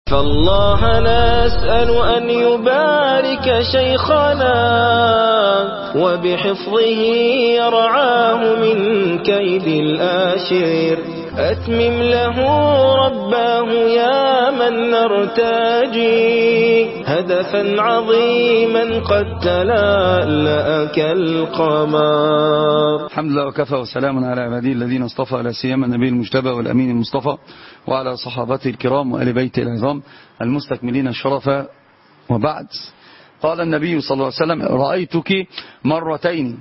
فالله نسأل أن يبارك شيخنا وبحفظه يرعاه من كيد الآشر. أتمم له رباه يا من نرتجي هدفا عظيما قد تلألأ كالقمر. الحمد لله وكفى وسلام على عباده الذين اصطفى، لا سيما النبي المجتبى والأمين المصطفى وعلى صحابته الكرام وآل بيته العظام المستكملين الشرف. وبعد، قال النبي صلى الله عليه وسلم: رأيتك مرتين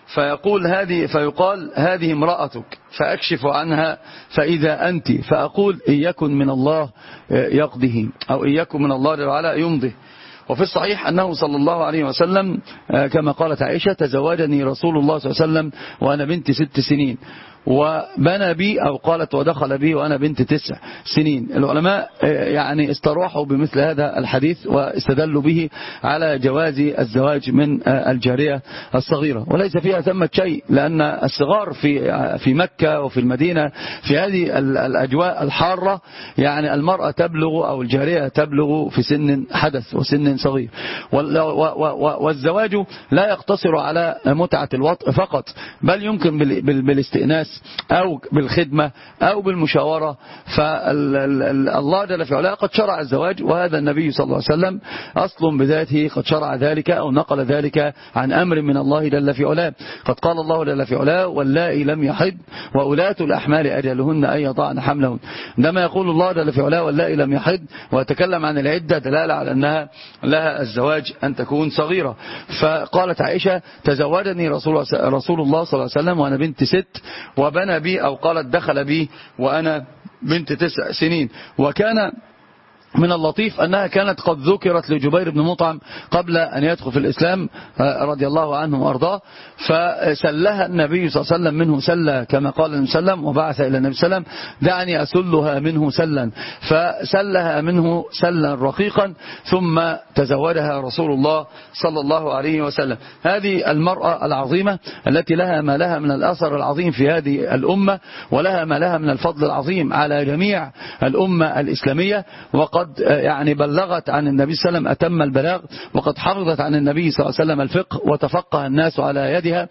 فيقال هذه امرأتك، فأكشف عنها فإذا أنت، فأقول إن يكن من الله يقضه، أو إن يكن من الله تعالى يمضه. وفي الصحيح أنه صلى الله عليه وسلم كما قالت عائشة: تزوجني رسول الله صلى الله عليه وسلم وأنا بنت 6 سنين، وبنى بي، أو قالت ودخل بي وأنا بنت 9 سنين. العلماء يعني استراحوا بمثل هذا الحديث واستدلوا به على جواز الزواج من الجارية الصغيرة، وليس فيها ثمة شيء، لأن الصغار في مكة وفي المدينة في هذه الأجواء الحارة، يعني المرأة تبلغ أو الجارية تبلغ في سن حدث وسن صغير. والزواج لا يقتصر على متعة الوطء فقط، بل يمكن بالاستئناس أو بالخدمة أو بالمشاورة. فالله جل في علاه قد شرع الزواج، وهذا النبي صلى الله عليه وسلم أصل بذاته قد شرع ذلك أو نقل ذلك عن أمر من الله جل في علاه. قد قال الله جل في علاه: واللائي لم يحض وأولاة الأحمال أجلهن أن يضعن حملهن. عندما يقول الله جل في علاه واللائي لم يحض ويتكلم عن العدة، دلالة على أنها لها الزواج أن تكون صغيرة. فقالت عائشة: تزوجني رسول الله صلى الله عليه وسلم وأنا بنت 6، وبنى بي، أو قالت دخل بي وأنا بنت 9 سنين. وكان من اللطيف أنها كانت قد ذكرت لجبير بن مطعم قبل أن يدخل في الإسلام رضي الله عنه وأرضاه، فسلها النبي صلى الله عليه وسلم منه سلا، كما قال النبي صلى الله عليه وسلم: وبعث إلى النبي صلى الله عليه وسلم: دعني أسلها منه سلا. فسلها منه سلا رقيقا، ثم تزوجها رسول الله صلى الله عليه وسلم. هذه المرأة العظيمة التي لها ما لها من الأثر العظيم في هذه الأمة، ولها ما لها من الفضل العظيم على جميع الأمة الإسلامية. وقد يعني بلغت عن النبي صلى الله عليه وسلم أتم البلاغ، وقد حفظت عن النبي صلى الله عليه وسلم الفقه، وتفقه الناس على يدها،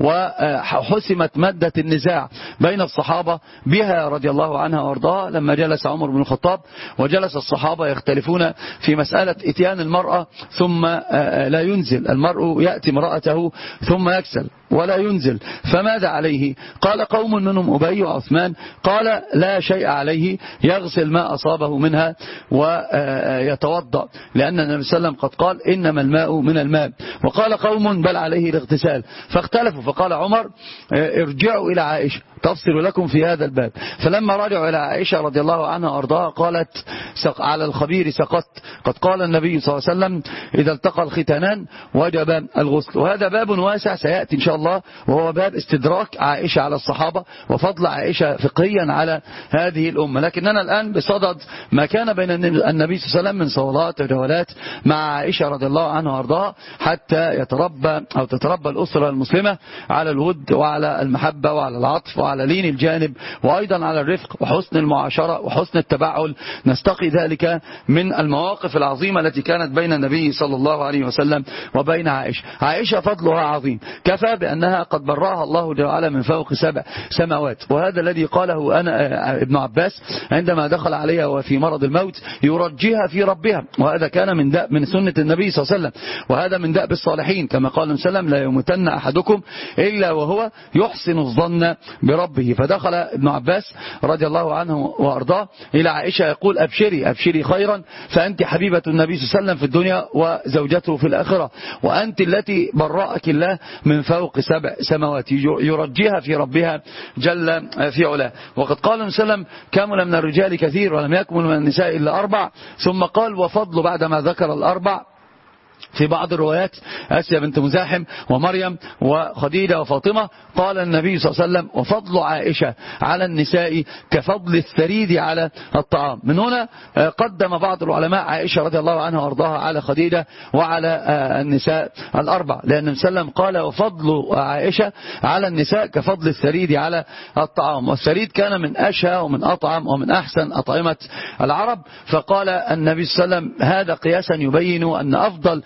وحسمت مادة النزاع بين الصحابة بها رضي الله عنها وارضاها، لما جلس عمر بن الخطاب وجلس الصحابة يختلفون في مسألة إتيان المرأة ثم لا ينزل. المرء يأتي امرأته ثم يكسل ولا ينزل، فماذا عليه؟ قال قوم منهم أبي وعثمان: قال لا شيء عليه، يغسل ما أصابه منها ويتوضأ، لأن النبي صلى الله عليه وسلم قد قال: إنما الماء من الماء. وقال قوم: بل عليه الاغتسال. فاختلفوا، فقال عمر: ارجعوا إلى عائشة تفصل لكم في هذا الباب. فلما رجعوا إلى عائشة رضي الله عنها وأرضاها قالت: على الخبير سقطت، قد قال النبي صلى الله عليه وسلم: إذا التقى الختانان وجب الغسل. وهذا باب واسع سيأتي إن شاء الله، وهو باب استدراك عائشة على الصحابة وفضل عائشة فقهيا على هذه الأمة. لكننا الآن بصدد ما كان بين النبي صلى الله عليه وسلم من صولات وجولات مع عائشة رضي الله عنها وارضاها، حتى تتربى الأسرة المسلمة على الود وعلى المحبة وعلى العطف وعلى لين الجانب، وأيضا على الرفق وحسن المعاشرة وحسن التبعل. نستقي ذلك من المواقف العظيمة التي كانت بين النبي صلى الله عليه وسلم وبين عائشة. عائشة فضلها عظيم، كفى بأنها قد برأها الله جل وعلا من فوق 7 سماوات. وهذا الذي قاله أنا ابن عباس عندما دخل عليها وفي مرض الموت: يرجيها في ربها. وهذا كان من سنة النبي صلى الله عليه وسلم، وهذا من دأب الصالحين، كما قال النبي صلى الله عليه وسلم: لا يموتن أحدكم إلا وهو يحسن الظن بربه. فدخل ابن عباس رضي الله عنه وأرضاه إلى عائشة يقول: أبشري أبشري خيرا، فأنت حبيبة النبي صلى الله عليه وسلم في الدنيا وزوجته في الآخرة، وأنت التي برأك الله من فوق 7 سماوات. يرجيها في ربها جل في علاه. وقد قال النبي صلى الله عليه وسلم: كمل من الرجال كثير ولم يكمل من النساء إلا 4. ثم قال: وفضل، بعدما ذكر 4 في بعض الروايات آسيا بنت مزاحم ومريم وخديجة وفاطمة. قال النبي صلى الله عليه وسلم: وفضل عائشة على النساء كفضل الثريد على الطعام. من هنا قدم بعض العلماء عائشة رضي الله عنها وارضاها على خديجة وعلى النساء الأربع، لأن النبي صلى الله عليه وسلم قال: وفضل عائشة على النساء كفضل الثريد على الطعام. والثريد كان من أشهى ومن أطعم ومن أحسن أطعمة العرب. فقال النبي صلى الله عليه وسلم: هذا قياسا يبين أن أفضل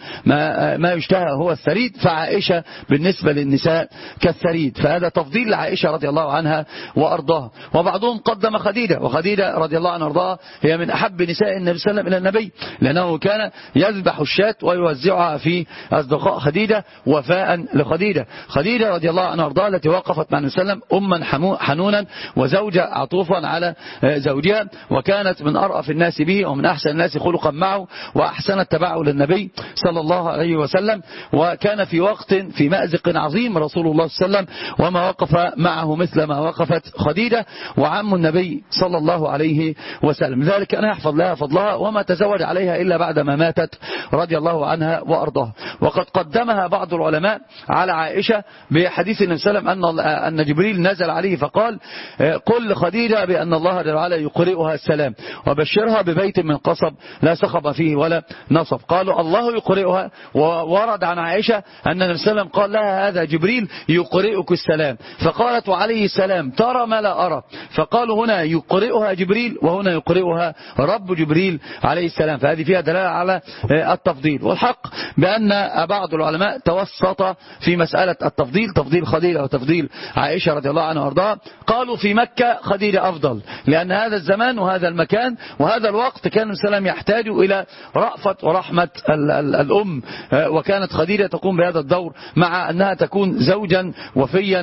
ما يشتهى هو الثريد، فعائشة بالنسبة للنساء كالثريد. فهذا تفضيل لعائشة رضي الله عنها وأرضاها. وبعضهم قدم خديجة، وخديجة رضي الله عنها وأرضاها هي من أحب نساء النبي صلى الله عليه وسلم إلى النبي، لأنه كان يذبح الشاة ويوزعها في أصدقاء خديجة وفاء لخديجة. خديجة رضي الله عنها وأرضاها التي وقفت مع النبي صلى الله عليه وسلم أما حنونا وزوجة عطوفا على زوجها، وكانت من أرأف الناس به ومن أحسن الناس خلقا معه وأحسن التبع للنبي صلى الله عليه وسلم. وكان في وقت في مأزق عظيم رسول الله صلى الله عليه وسلم وما وقف معه مثل ما وقفت خديجة وعم النبي صلى الله عليه وسلم. ذلك أن يحفظ لها فضلها وما تزوج عليها إلا بعد ما ماتت رضي الله عنها وأرضاها. وقد قدمها بعض العلماء على عائشة بحديث النبي صلى الله عليه وسلم أن جبريل نزل عليه فقال: قل لخديجة بأن الله جل وعلا يقرئها السلام وبشرها ببيت من قصب لا صخب فيه ولا نصب. قالوا: الله يقرئها. وورد عن عائشة أن النبي صلى الله عليه وسلم قال لها: هذا جبريل يقرئك السلام. فقالت: وعليه السلام، ترى ما لا أرى. فقالوا: هنا يقرئها جبريل وهنا يقرئها رب جبريل عليه السلام. فهذه فيها دلالة على التفضيل. والحق بأن بعض العلماء توسط في مسألة التفضيل، تفضيل خديجة وتفضيل عائشة رضي الله عنها وارضاها. قالوا: في مكة خديجة أفضل، لأن هذا الزمان وهذا المكان وهذا الوقت كان النبي صلى الله عليه وسلم يحتاج إلى رأفة ورحمة الأم، وكانت خديجة تقوم بهذا الدور مع أنها تكون زوجا وفيا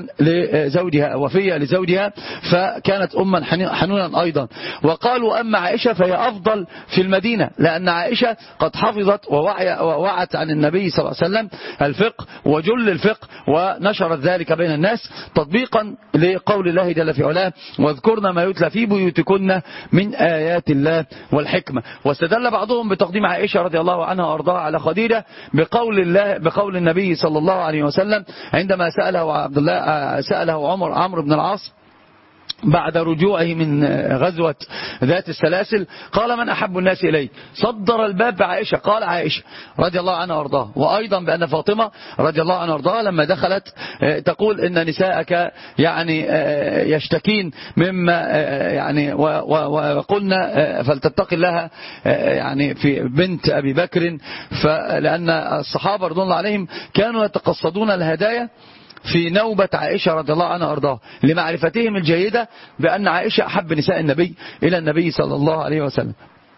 لزوجها، فكانت أما حنونا أيضا. وقالوا: أما عائشة فهي أفضل في المدينة، لأن عائشة قد حفظت ووعت عن النبي صلى الله عليه وسلم الفقه وجل الفقه، ونشرت ذلك بين الناس تطبيقا لقول الله جل في علاه: واذكرن ما يتلى في بيوتكن من آيات الله والحكمة. واستدل بعضهم بتقديم عائشة رضي الله عنها وارضاها على خديجة بقول النبي صلى الله عليه وسلم عندما سأله عمرو بن العاص بعد رجوعه من غزوة ذات السلاسل، قال: من أحب الناس إليك؟ صدر الباب بعائشة، قال عائشة رضي الله عنها وارضاها. وأيضا بأن فاطمة رضي الله عنها وارضاها لما دخلت تقول: إن نساءك يعني يشتكين مما يعني وقلنا فلتتق الله يعني في بنت أبي بكر. لأن الصحابة رضي الله عليهم كانوا يتقصدون الهدايا في نوبة عائشة رضي الله عنها وارضاها لمعرفتهم الجيدة بأن عائشة أحب نساء النبي إلى النبي صلى الله عليه وسلم.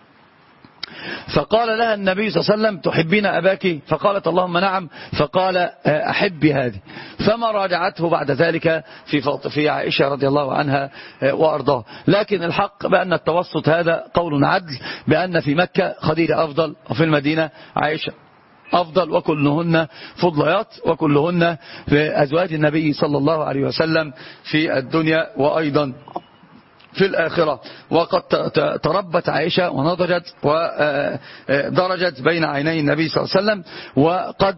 فقال لها النبي صلى الله عليه وسلم: تحبين أباك؟ فقالت: اللهم نعم. فقال: أحبي هذه. فما راجعته بعد ذلك في عائشة رضي الله عنها وأرضاها. لكن الحق بأن التوسط هذا قول عدل، بأن في مكة خديجة أفضل وفي المدينة عائشة أفضل، وكلهن فضليات وكلهن في أزواج النبي صلى الله عليه وسلم في الدنيا وأيضا في الآخرة. وقد تربت عائشة ونضجت ودرجت بين عيني النبي صلى الله عليه وسلم، وقد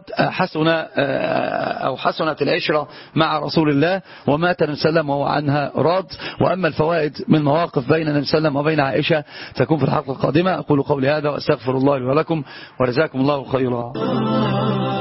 حسنت العشرة مع رسول الله، ومات النبي صلى الله عليه وسلم وهو عنها راض. وأما الفوائد من مواقف بين النبي صلى الله عليه وسلم وبين عائشة تكون في الحلقة القادمة. أقول قولي هذا وأستغفر الله لي ولكم، وجزاكم الله خيرا.